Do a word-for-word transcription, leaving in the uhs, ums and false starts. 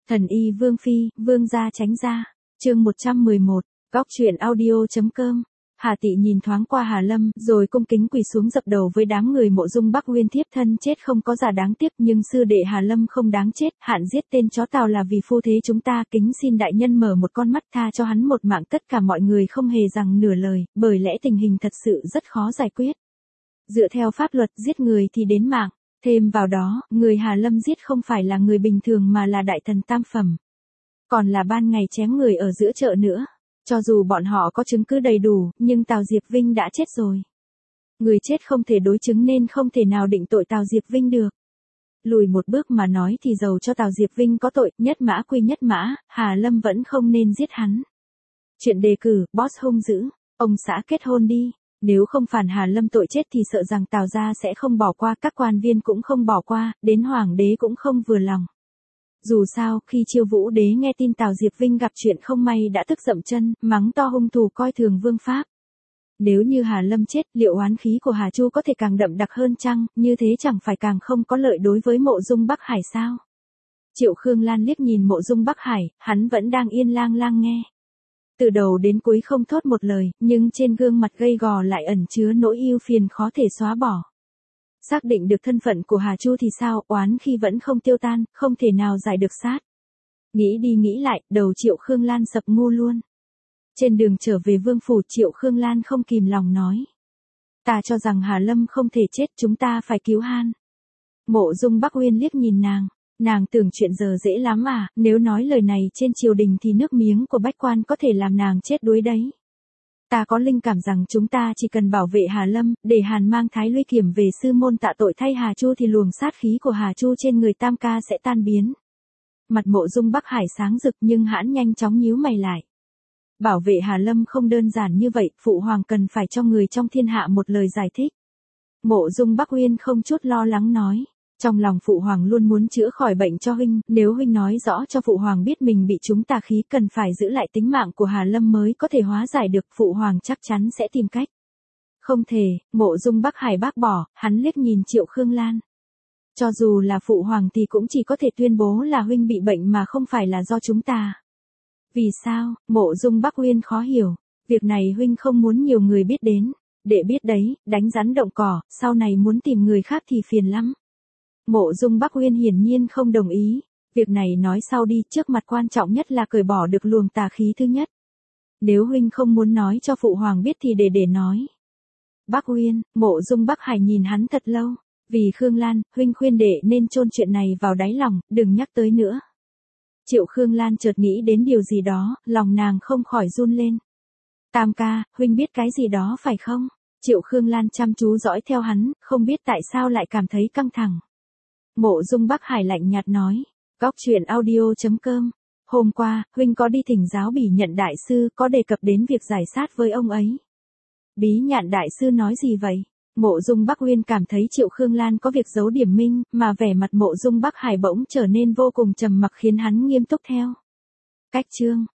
Thần y Vương Phi, Vương gia tránh ra. Chương một trăm mười một, góc truyện audio.com. Hà Tị nhìn thoáng qua Hà Lâm, rồi cung kính quỳ xuống dập đầu với đám người Mộ Dung Bắc Uyên thiếp thân chết không có giả đáng tiếc, nhưng sư đệ Hà Lâm không đáng chết, hạn giết tên chó Tào là vì phu thế chúng ta, kính xin đại nhân mở một con mắt tha cho hắn một mạng. Tất cả mọi người không hề rằng nửa lời, bởi lẽ tình hình thật sự rất khó giải quyết. Dựa theo pháp luật, giết người thì đến mạng, thêm vào đó, người Hà Lâm giết không phải là người bình thường mà là đại thần tam phẩm. Còn là ban ngày chém người ở giữa chợ nữa. Cho dù bọn họ có chứng cứ đầy đủ, nhưng Tào Diệp Vinh đã chết rồi. Người chết không thể đối chứng nên không thể nào định tội Tào Diệp Vinh được. Lùi một bước mà nói thì dầu cho Tào Diệp Vinh có tội, nhất mã quy nhất mã, Hà Lâm vẫn không nên giết hắn. Chuyện đề cử, boss hung dữ, ông xã kết hôn đi. Nếu không phản Hà Lâm tội chết thì sợ rằng Tào gia sẽ không bỏ qua, các quan viên cũng không bỏ qua, đến hoàng đế cũng không vừa lòng. Dù sao, khi Chiêu Vũ đế nghe tin Tào Diệp Vinh gặp chuyện không may đã tức dậm chân, mắng to hung thủ coi thường vương pháp. Nếu như Hà Lâm chết, liệu oán khí của Hà Chu có thể càng đậm đặc hơn chăng, như thế chẳng phải càng không có lợi đối với Mộ Dung Bắc Hải sao? Triệu Khương Lan liếc nhìn Mộ Dung Bắc Hải, hắn vẫn đang yên lang lang nghe. Từ đầu đến cuối không thốt một lời, nhưng trên gương mặt gầy gò lại ẩn chứa nỗi ưu phiền khó thể xóa bỏ. Xác định được thân phận của Hà Chu thì sao, oán khi vẫn không tiêu tan, không thể nào giải được sát. Nghĩ đi nghĩ lại, đầu Triệu Khương Lan sập ngu luôn. Trên đường trở về vương phủ, Triệu Khương Lan không kìm lòng nói. Ta cho rằng Hà Lâm không thể chết, chúng ta phải cứu han. Mộ Dung Bắc Uyên liếc nhìn nàng. Nàng tưởng chuyện giờ dễ lắm à, nếu nói lời này trên triều đình thì nước miếng của bách quan có thể làm nàng chết đuối đấy. Ta có linh cảm rằng chúng ta chỉ cần bảo vệ Hà Lâm, để Hàn mang Thái Luy Kiểm về sư môn tạ tội thay Hà Chu thì luồng sát khí của Hà Chu trên người Tam ca sẽ tan biến. Mặt Mộ Dung Bắc Hải sáng rực nhưng hãn nhanh chóng nhíu mày lại. Bảo vệ Hà Lâm không đơn giản như vậy, phụ hoàng cần phải cho người trong thiên hạ một lời giải thích. Mộ Dung Bắc Uyên không chút lo lắng nói. Trong lòng phụ hoàng luôn muốn chữa khỏi bệnh cho huynh, nếu huynh nói rõ cho phụ hoàng biết mình bị trúng tà khí cần phải giữ lại tính mạng của Hà Lâm mới có thể hóa giải được, phụ hoàng chắc chắn sẽ tìm cách. Không thể, Mộ Dung Bắc Hải bác bỏ, hắn liếc nhìn Triệu Khương Lan. Cho dù là phụ hoàng thì cũng chỉ có thể tuyên bố là huynh bị bệnh mà không phải là do chúng ta. Vì sao? Mộ Dung Bắc Uyên khó hiểu, việc này huynh không muốn nhiều người biết đến, để biết đấy, đánh rắn động cỏ, sau này muốn tìm người khác thì phiền lắm. Mộ Dung Bắc Uyên hiển nhiên không đồng ý, việc này nói sau đi, trước mặt quan trọng nhất là cởi bỏ được luồng tà khí thứ nhất. Nếu huynh không muốn nói cho phụ hoàng biết thì để để nói. Bắc Uyên, Mộ Dung Bắc Hải nhìn hắn thật lâu, vì Khương Lan, huynh khuyên đệ nên chôn chuyện này vào đáy lòng, đừng nhắc tới nữa. Triệu Khương Lan chợt nghĩ đến điều gì đó, lòng nàng không khỏi run lên. Tam ca, huynh biết cái gì đó phải không? Triệu Khương Lan chăm chú dõi theo hắn, không biết tại sao lại cảm thấy căng thẳng. Mộ Dung Bắc Hải lạnh nhạt nói, góc truyện audio.com. Hôm qua, huynh có đi thỉnh giáo Bỉ Nhận đại sư, có đề cập đến việc giải sát với ông ấy. Bí Nhạn đại sư nói gì vậy? Mộ Dung Bắc Uyên cảm thấy Triệu Khương Lan có việc giấu điểm minh, mà vẻ mặt Mộ Dung Bắc Hải bỗng trở nên vô cùng trầm mặc khiến hắn nghiêm túc theo. Cách chương